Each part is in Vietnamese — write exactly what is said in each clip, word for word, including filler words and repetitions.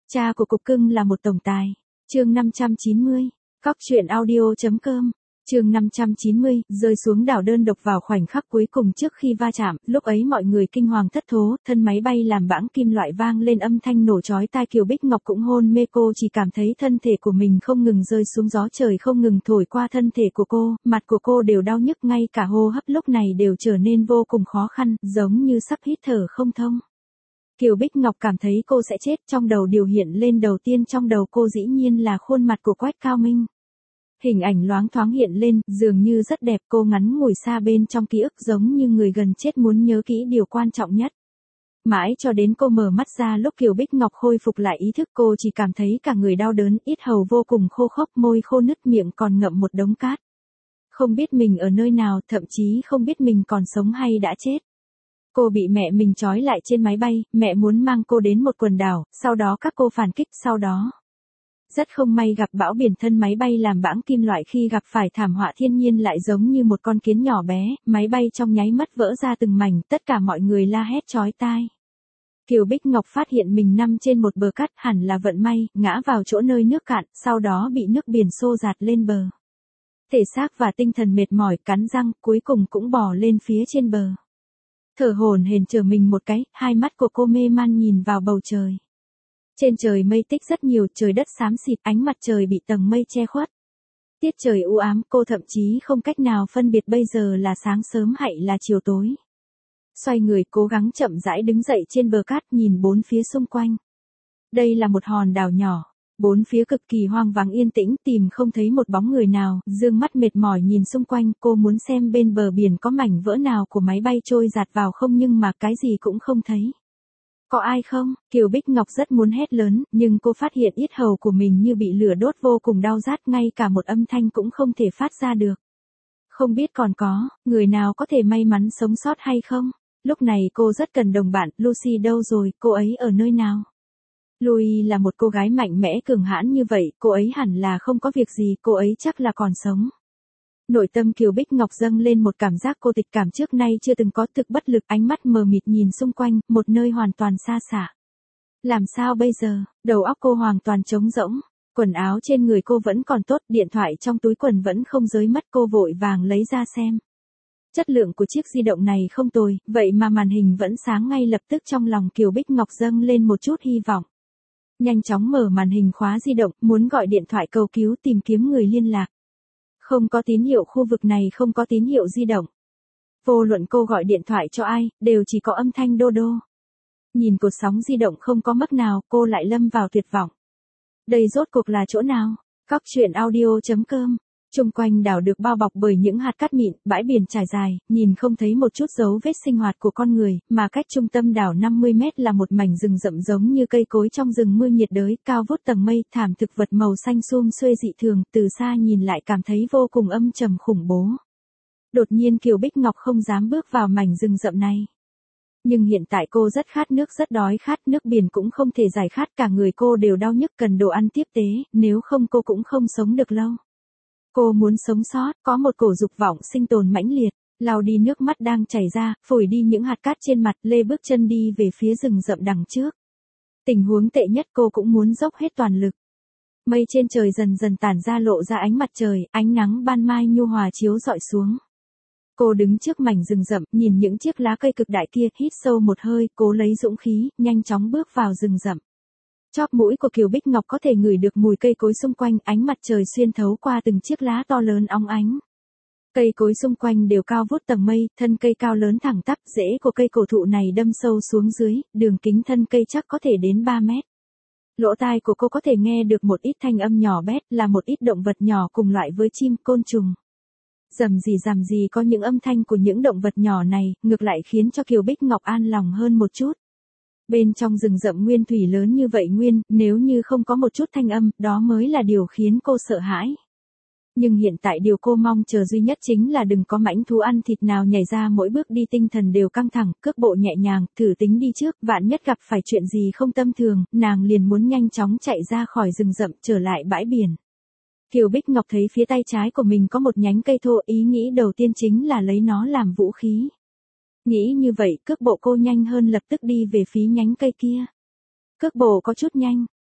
Cha của cục cưng là một tổng tài. Chương năm trăm chín mươi. Cóc truyện audio.com. Chương năm trăm chín mươi, rơi xuống đảo đơn độc vào khoảnh khắc cuối cùng trước khi va chạm, lúc ấy mọi người kinh hoàng thất thố, thân máy bay làm bãng kim loại vang lên âm thanh nổ chói tai, Kiều Bích Ngọc cũng hôn mê, cô chỉ cảm thấy thân thể của mình không ngừng rơi xuống, gió trời không ngừng thổi qua thân thể của cô, mặt của cô đều đau nhức, ngay cả hô hấp lúc này đều trở nên vô cùng khó khăn, giống như sắp hít thở không thông. Kiều Bích Ngọc cảm thấy cô sẽ chết, trong đầu điều hiện lên đầu tiên trong đầu cô dĩ nhiên là khuôn mặt của Quách Cao Minh. Hình ảnh loáng thoáng hiện lên, dường như rất đẹp, cô ngắn ngủi xa bên trong ký ức giống như người gần chết muốn nhớ kỹ điều quan trọng nhất. Mãi cho đến cô mở mắt ra lúc Kiều Bích Ngọc khôi phục lại ý thức, cô chỉ cảm thấy cả người đau đớn, yết hầu vô cùng khô khốc, môi khô nứt, miệng còn ngậm một đống cát. Không biết mình ở nơi nào, thậm chí không biết mình còn sống hay đã chết. Cô bị mẹ mình trói lại trên máy bay, mẹ muốn mang cô đến một quần đảo, sau đó các cô phản kích, sau đó rất không may gặp bão biển, thân máy bay làm bãng kim loại khi gặp phải thảm họa thiên nhiên lại giống như một con kiến nhỏ bé, máy bay trong nháy mắt vỡ ra từng mảnh, tất cả mọi người la hét chói tai. Kiều Bích Ngọc phát hiện mình nằm trên một bờ cát, hẳn là vận may, ngã vào chỗ nơi nước cạn, sau đó bị nước biển xô dạt lên bờ. Thể xác và tinh thần mệt mỏi, cắn răng, cuối cùng cũng bò lên phía trên bờ. Thở hổn hển trở mình một cái, hai mắt của cô mê man nhìn vào bầu trời. Trên trời mây tích rất nhiều, trời đất xám xịt, ánh mặt trời bị tầng mây che khuất. Tiết trời u ám, cô thậm chí không cách nào phân biệt bây giờ là sáng sớm hay là chiều tối. Xoay người cố gắng chậm rãi đứng dậy trên bờ cát, nhìn bốn phía xung quanh. Đây là một hòn đảo nhỏ, bốn phía cực kỳ hoang vắng yên tĩnh, tìm không thấy một bóng người nào, dương mắt mệt mỏi nhìn xung quanh, cô muốn xem bên bờ biển có mảnh vỡ nào của máy bay trôi giạt vào không, nhưng mà cái gì cũng không thấy. Có ai không? Kiều Bích Ngọc rất muốn hét lớn, nhưng cô phát hiện yết hầu của mình như bị lửa đốt, vô cùng đau rát, ngay cả một âm thanh cũng không thể phát ra được. Không biết còn có người nào có thể may mắn sống sót hay không? Lúc này cô rất cần đồng bạn, Lucy đâu rồi, cô ấy ở nơi nào? Louis là một cô gái mạnh mẽ cường hãn như vậy, cô ấy hẳn là không có việc gì, cô ấy chắc là còn sống. Nội tâm Kiều Bích Ngọc dâng lên một cảm giác cô tịch cảm trước nay chưa từng có, thực bất lực, ánh mắt mờ mịt nhìn xung quanh, một nơi hoàn toàn xa xạ. Làm sao bây giờ? Đầu óc cô hoàn toàn trống rỗng, quần áo trên người cô vẫn còn tốt, điện thoại trong túi quần vẫn không rơi mất, cô vội vàng lấy ra xem. Chất lượng của chiếc di động này không tồi, vậy mà màn hình vẫn sáng, ngay lập tức trong lòng Kiều Bích Ngọc dâng lên một chút hy vọng. Nhanh chóng mở màn hình khóa di động, muốn gọi điện thoại cầu cứu tìm kiếm người liên lạc. Không có tín hiệu, khu vực này không có tín hiệu di động. Vô luận cô gọi điện thoại cho ai, đều chỉ có âm thanh đô đô. Nhìn cột sóng di động không có mất nào, cô lại lâm vào tuyệt vọng. Đây rốt cuộc là chỗ nào? Cóc truyện audio.com. Trung quanh đảo được bao bọc bởi những hạt cát mịn, bãi biển trải dài, nhìn không thấy một chút dấu vết sinh hoạt của con người, mà cách trung tâm đảo năm mươi mét là một mảnh rừng rậm giống như cây cối trong rừng mưa nhiệt đới, cao vút tầng mây, thảm thực vật màu xanh sum xuê dị thường, từ xa nhìn lại cảm thấy vô cùng âm trầm khủng bố. Đột nhiên Kiều Bích Ngọc không dám bước vào mảnh rừng rậm này. Nhưng hiện tại cô rất khát nước, rất đói khát, nước biển cũng không thể giải khát, cả người cô đều đau nhức, cần đồ ăn tiếp tế, nếu không cô cũng không sống được lâu. Cô muốn sống sót, có một cổ dục vọng sinh tồn mãnh liệt, lau đi nước mắt đang chảy ra, phủi đi những hạt cát trên mặt, lê bước chân đi về phía rừng rậm đằng trước. Tình huống tệ nhất cô cũng muốn dốc hết toàn lực. Mây trên trời dần dần tản ra, lộ ra ánh mặt trời, ánh nắng ban mai nhu hòa chiếu rọi xuống. Cô đứng trước mảnh rừng rậm, nhìn những chiếc lá cây cực đại kia, hít sâu một hơi, cố lấy dũng khí, nhanh chóng bước vào rừng rậm. Chóp mũi của Kiều Bích Ngọc có thể ngửi được mùi cây cối xung quanh, ánh mặt trời xuyên thấu qua từng chiếc lá to lớn óng ánh. Cây cối xung quanh đều cao vút tầng mây, thân cây cao lớn thẳng tắp, rễ của cây cổ thụ này đâm sâu xuống dưới, đường kính thân cây chắc có thể đến ba mét. Lỗ tai của cô có thể nghe được một ít thanh âm nhỏ bé, là một ít động vật nhỏ cùng loại với chim, côn trùng. Rầm rì rầm rì, có những âm thanh của những động vật nhỏ này, ngược lại khiến cho Kiều Bích Ngọc an lòng hơn một chút. Bên trong rừng rậm nguyên thủy lớn như vậy nguyên, nếu như không có một chút thanh âm, đó mới là điều khiến cô sợ hãi. Nhưng hiện tại điều cô mong chờ duy nhất chính là đừng có mãnh thú ăn thịt nào nhảy ra, mỗi bước đi tinh thần đều căng thẳng, cước bộ nhẹ nhàng, thử tính đi trước, vạn nhất gặp phải chuyện gì không tâm thường, nàng liền muốn nhanh chóng chạy ra khỏi rừng rậm, trở lại bãi biển. Kiều Bích Ngọc thấy phía tay trái của mình có một nhánh cây thô, ý nghĩ đầu tiên chính là lấy nó làm vũ khí. Nghĩ như vậy, cước bộ cô nhanh hơn, lập tức đi về phía nhánh cây kia. Cước bộ có chút nhanh,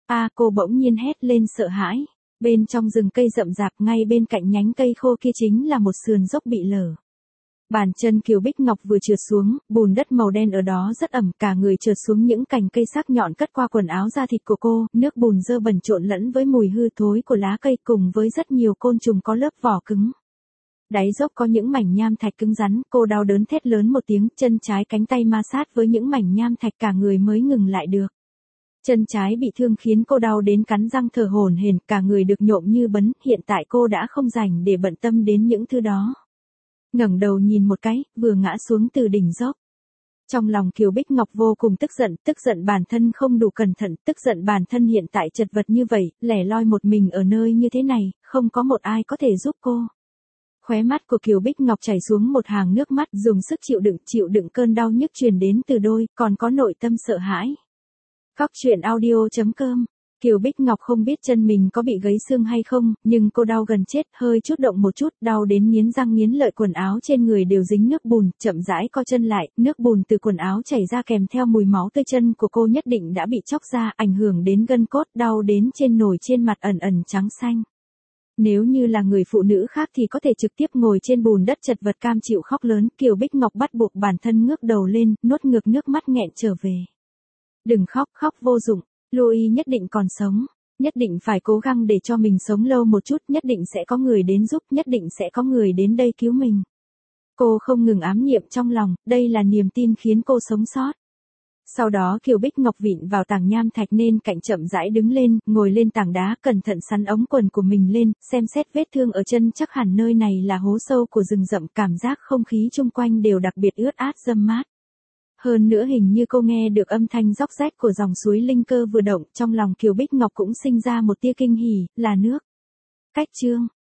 A, cô bỗng nhiên hét lên sợ hãi. Bên trong rừng cây rậm rạp ngay bên cạnh nhánh cây khô kia chính là một sườn dốc bị lở. Bàn chân Kiều Bích Ngọc vừa trượt xuống, bùn đất màu đen ở đó rất ẩm, cả người trượt xuống những cành cây sắc nhọn cất qua quần áo da thịt của cô, nước bùn dơ bẩn trộn lẫn với mùi hư thối của lá cây cùng với rất nhiều côn trùng có lớp vỏ cứng. Đáy dốc có những mảnh nham thạch cứng rắn, cô đau đớn thét lớn một tiếng, chân trái cánh tay ma sát với những mảnh nham thạch cả người mới ngừng lại được. Chân trái bị thương khiến cô đau đến cắn răng thở hổn hển, cả người được nhộm như bấn, hiện tại cô đã không rảnh để bận tâm đến những thứ đó. Ngẩng đầu nhìn một cái, vừa ngã xuống từ đỉnh dốc. Trong lòng Kiều Bích Ngọc vô cùng tức giận, tức giận bản thân không đủ cẩn thận, tức giận bản thân hiện tại chật vật như vậy, lẻ loi một mình ở nơi như thế này, không có một ai có thể giúp cô. Khóe mắt của Kiều Bích Ngọc chảy xuống một hàng nước mắt, dùng sức chịu đựng, chịu đựng cơn đau nhức truyền đến từ đôi, còn có nội tâm sợ hãi. Cóc truyện audio chấm com. Kiều Bích Ngọc không biết chân mình có bị gãy xương hay không, nhưng cô đau gần chết, hơi chút động một chút, đau đến nghiến răng nghiến lợi, quần áo trên người đều dính nước bùn, chậm rãi co chân lại, nước bùn từ quần áo chảy ra kèm theo mùi máu tươi, chân của cô nhất định đã bị chóc ra, ảnh hưởng đến gân cốt, đau đến trên nổi trên mặt ẩn ẩn trắng xanh. Nếu như là người phụ nữ khác thì có thể trực tiếp ngồi trên bùn đất chật vật cam chịu khóc lớn, Kiều Bích Ngọc bắt buộc bản thân ngước đầu lên, nuốt ngược nước mắt nghẹn trở về. Đừng khóc, khóc vô dụng. Louis nhất định còn sống, nhất định phải cố gắng để cho mình sống lâu một chút, nhất định sẽ có người đến giúp, nhất định sẽ có người đến đây cứu mình. Cô không ngừng ám niệm trong lòng, đây là niềm tin khiến cô sống sót. Sau đó Kiều Bích Ngọc vịn vào tảng nham thạch nên cạnh chậm rãi đứng lên, ngồi lên tảng đá, cẩn thận sắn ống quần của mình lên, xem xét vết thương ở chân, chắc hẳn nơi này là hố sâu của rừng rậm, cảm giác không khí chung quanh đều đặc biệt ướt át râm mát. Hơn nữa hình như cô nghe được âm thanh róc rách của dòng suối linh cơ vừa động, trong lòng Kiều Bích Ngọc cũng sinh ra một tia kinh hỉ, là nước. Cách chương